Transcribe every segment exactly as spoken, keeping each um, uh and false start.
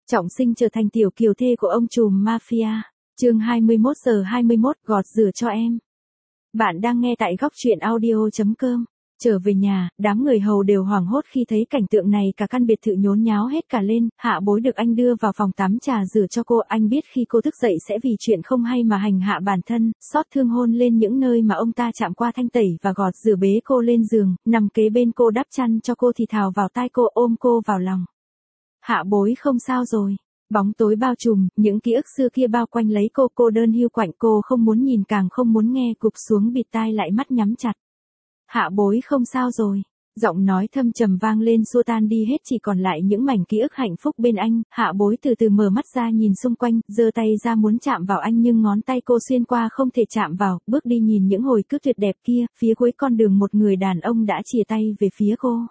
Trọng Sinh trở thành tiểu kiều thê của ông trùm mafia. Chương hai mươi mốt giờ hai mươi mốt, gọt rửa cho em. Bạn đang nghe tại góc truyện audio chấm com. Trở về nhà, đám người hầu đều hoảng hốt khi thấy cảnh tượng này, cả căn biệt thự nhốn nháo hết cả lên. Hạ Bối được anh đưa vào phòng tắm trà rửa cho cô. Anh biết khi cô thức dậy sẽ vì chuyện không hay mà hành hạ bản thân, xót thương hôn lên những nơi mà ông ta chạm qua, thanh tẩy và gọt rửa, bế cô lên giường, nằm kế bên cô đắp chăn cho cô, thì thào vào tai cô, ôm cô vào lòng. Hạ Bối không sao rồi. Bóng tối bao trùm, những ký ức xưa kia bao quanh lấy cô, cô đơn hiu quạnh, cô không muốn nhìn càng không muốn nghe, gục xuống bịt tai lại, mắt nhắm chặt. Hạ Bối không sao rồi. Giọng nói thâm trầm vang lên, xua tan đi hết, chỉ còn lại những mảnh ký ức hạnh phúc bên anh. Hạ Bối từ từ mở mắt ra, nhìn xung quanh, giơ tay ra muốn chạm vào anh, nhưng ngón tay cô xuyên qua không thể chạm vào, bước đi nhìn những hồi cứ tuyệt đẹp kia. Phía cuối con đường một người đàn ông đã chìa tay về phía cô.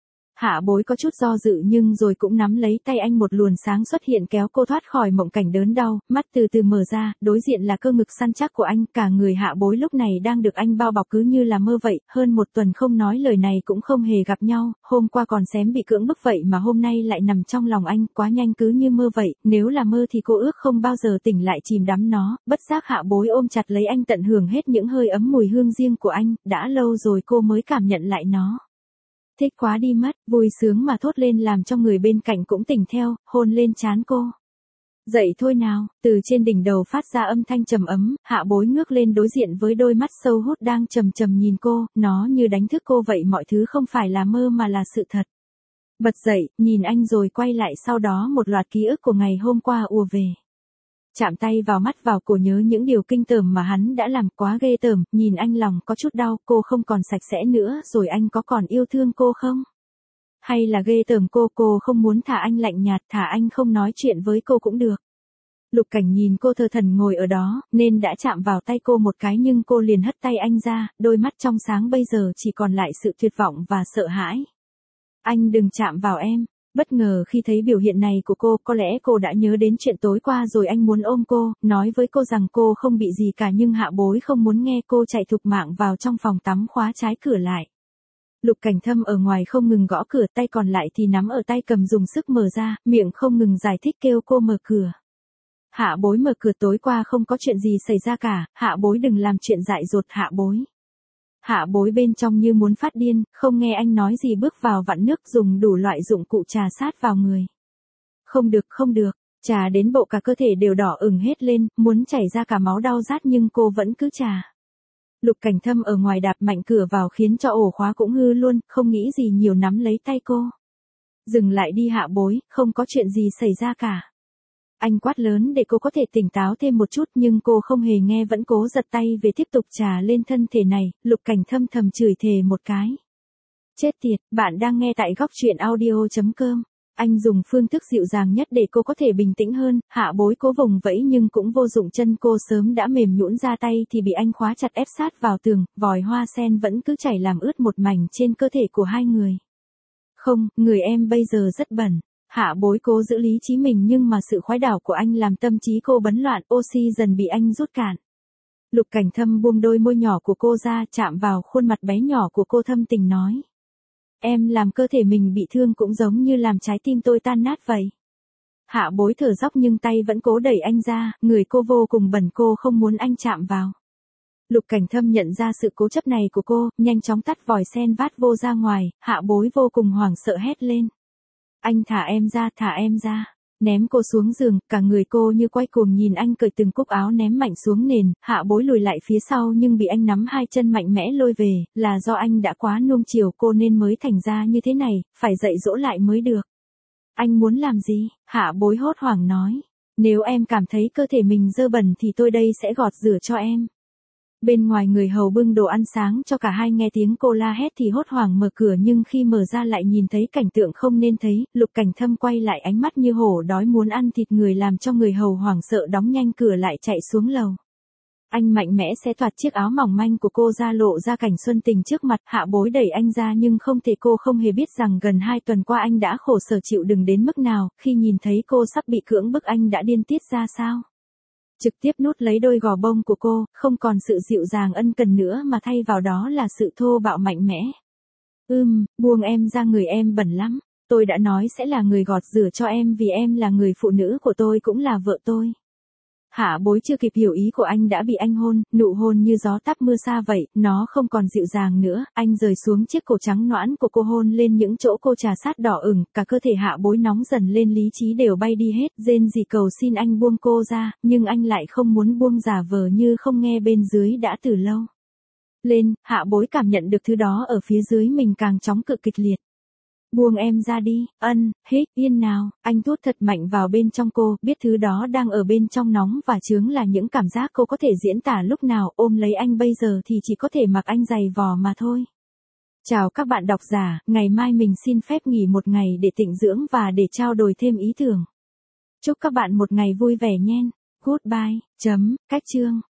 Hạ Bối có chút do dự nhưng rồi cũng nắm lấy tay anh, một luồng sáng xuất hiện kéo cô thoát khỏi mộng cảnh đớn đau, mắt từ từ mở ra, đối diện là cơ ngực săn chắc của anh, cả người Hạ Bối lúc này đang được anh bao bọc cứ như là mơ vậy, hơn một tuần không nói lời này cũng không hề gặp nhau, hôm qua còn xém bị cưỡng bức vậy mà hôm nay lại nằm trong lòng anh, quá nhanh cứ như mơ vậy, nếu là mơ thì cô ước không bao giờ tỉnh lại chìm đắm nó, bất giác Hạ Bối ôm chặt lấy anh, tận hưởng hết những hơi ấm mùi hương riêng của anh, đã lâu rồi cô mới cảm nhận lại nó. Thích quá đi mất, vui sướng mà thốt lên làm cho người bên cạnh cũng tỉnh theo, hôn lên trán cô. Dậy thôi nào, từ trên đỉnh đầu phát ra âm thanh trầm ấm, Hạ Bối ngước lên đối diện với đôi mắt sâu hút đang trầm trầm nhìn cô, nó như đánh thức cô vậy, mọi thứ không phải là mơ mà là sự thật. Bật dậy, nhìn anh rồi quay lại, sau đó một loạt ký ức của ngày hôm qua ùa về. Chạm tay vào mắt vào cổ, nhớ những điều kinh tởm mà hắn đã làm, quá ghê tởm, nhìn anh lòng có chút đau, cô không còn sạch sẽ nữa rồi, anh có còn yêu thương cô không? Hay là ghê tởm cô, cô không muốn thả anh, lạnh nhạt, thả anh không nói chuyện với cô cũng được. Lục Cảnh nhìn cô thờ thần ngồi ở đó, nên đã chạm vào tay cô một cái nhưng cô liền hất tay anh ra, đôi mắt trong sáng bây giờ chỉ còn lại sự tuyệt vọng và sợ hãi. Anh đừng chạm vào em. Bất ngờ khi thấy biểu hiện này của cô, có lẽ cô đã nhớ đến chuyện tối qua rồi, anh muốn ôm cô, nói với cô rằng cô không bị gì cả, nhưng Hạ Bối không muốn nghe, cô chạy thục mạng vào trong phòng tắm, khóa trái cửa lại. Lục Cảnh Thâm ở ngoài không ngừng gõ cửa, tay còn lại thì nắm ở tay cầm dùng sức mở ra, miệng không ngừng giải thích kêu cô mở cửa. Hạ Bối mở cửa, tối qua không có chuyện gì xảy ra cả, Hạ Bối đừng làm chuyện dại dột. Hạ Bối. Hạ Bối bên trong như muốn phát điên, không nghe anh nói gì, bước vào vặn nước, dùng đủ loại dụng cụ trà sát vào người. Không được, không được, trà đến bộ cả cơ thể đều đỏ ửng hết lên, muốn chảy ra cả máu, đau rát nhưng cô vẫn cứ trà. Lục Cảnh Thâm ở ngoài đạp mạnh cửa vào khiến cho ổ khóa cũng hư luôn, không nghĩ gì nhiều nắm lấy tay cô. Dừng lại đi Hạ Bối, không có chuyện gì xảy ra cả. Anh quát lớn để cô có thể tỉnh táo thêm một chút, nhưng cô không hề nghe, vẫn cố giật tay về tiếp tục trà lên thân thể này. Lục Cảnh Thâm thầm chửi thề một cái. Chết tiệt, bạn đang nghe tại góc truyện audio chấm com. Anh dùng phương thức dịu dàng nhất để cô có thể bình tĩnh hơn. Hạ Bối cố vùng vẫy nhưng cũng vô dụng, chân cô sớm đã mềm nhũn ra, tay thì bị anh khóa chặt ép sát vào tường, vòi hoa sen vẫn cứ chảy làm ướt một mảnh trên cơ thể của hai người. Không, người em bây giờ rất bẩn. Hạ Bối cố giữ lý trí mình nhưng mà sự khoái đảo của anh làm tâm trí cô bấn loạn, oxy dần bị anh rút cạn. Lục Cảnh Thâm buông đôi môi nhỏ của cô ra, chạm vào khuôn mặt bé nhỏ của cô, thâm tình nói. Em làm cơ thể mình bị thương cũng giống như làm trái tim tôi tan nát vậy. Hạ Bối thở dốc nhưng tay vẫn cố đẩy anh ra, người cô vô cùng bẩn, cô không muốn anh chạm vào. Lục Cảnh Thâm nhận ra sự cố chấp này của cô, nhanh chóng tắt vòi sen vát vô ra ngoài. Hạ Bối vô cùng hoảng sợ hét lên. Anh thả em ra, thả em ra. Ném cô xuống giường, cả người cô như quay cuồng nhìn anh cởi từng cúc áo ném mạnh xuống nền. Hạ Bối lùi lại phía sau nhưng bị anh nắm hai chân mạnh mẽ lôi về, là do anh đã quá nuông chiều cô nên mới thành ra như thế này, phải dạy dỗ lại mới được. Anh muốn làm gì? Hạ Bối hốt hoảng nói. Nếu em cảm thấy cơ thể mình dơ bẩn thì tôi đây sẽ gọt rửa cho em. Bên ngoài người hầu bưng đồ ăn sáng cho cả hai, nghe tiếng cô la hét thì hốt hoảng mở cửa, nhưng khi mở ra lại nhìn thấy cảnh tượng không nên thấy. Lục Cảnh Thâm quay lại, ánh mắt như hổ đói muốn ăn thịt người, làm cho người hầu hoảng sợ đóng nhanh cửa lại, chạy xuống lầu. Anh mạnh mẽ xé toạc chiếc áo mỏng manh của cô ra, lộ ra cảnh xuân tình trước mặt. Hạ Bối đẩy anh ra nhưng không thể, cô không hề biết rằng gần hai tuần qua anh đã khổ sở chịu đựng đến mức nào, khi nhìn thấy cô sắp bị cưỡng bức anh đã điên tiết ra sao. Trực tiếp nút lấy đôi gò bông của cô, không còn sự dịu dàng ân cần nữa mà thay vào đó là sự thô bạo mạnh mẽ. Ưm, buông em ra, người em bẩn lắm. tôi đã nói sẽ là người gọt rửa cho em vì em là người phụ nữ của tôi cũng là vợ tôi. Hạ Bối chưa kịp hiểu ý của anh đã bị anh hôn, nụ hôn như gió táp mưa xa vậy, nó không còn dịu dàng nữa, anh rời xuống chiếc cổ trắng nõn của cô hôn lên những chỗ cô trà sát đỏ ửng, cả cơ thể Hạ Bối nóng dần lên, lý trí đều bay đi hết, rên rỉ cầu xin anh buông cô ra, nhưng anh lại không muốn buông, giả vờ như không nghe bên dưới đã từ lâu. Lên, Hạ Bối cảm nhận được thứ đó ở phía dưới mình càng chóng cực kịch liệt. Buông em ra đi, ân, hít, yên nào, anh thốt thật mạnh vào bên trong cô, biết thứ đó đang ở bên trong nóng và chướng là những cảm giác cô có thể diễn tả lúc nào, ôm lấy anh bây giờ thì chỉ có thể mặc anh giày vò mà thôi. Chào các bạn độc giả, ngày mai mình xin phép nghỉ một ngày để tịnh dưỡng và để trao đổi thêm ý tưởng. Chúc các bạn một ngày vui vẻ nhen. Goodbye, chấm, cách chương.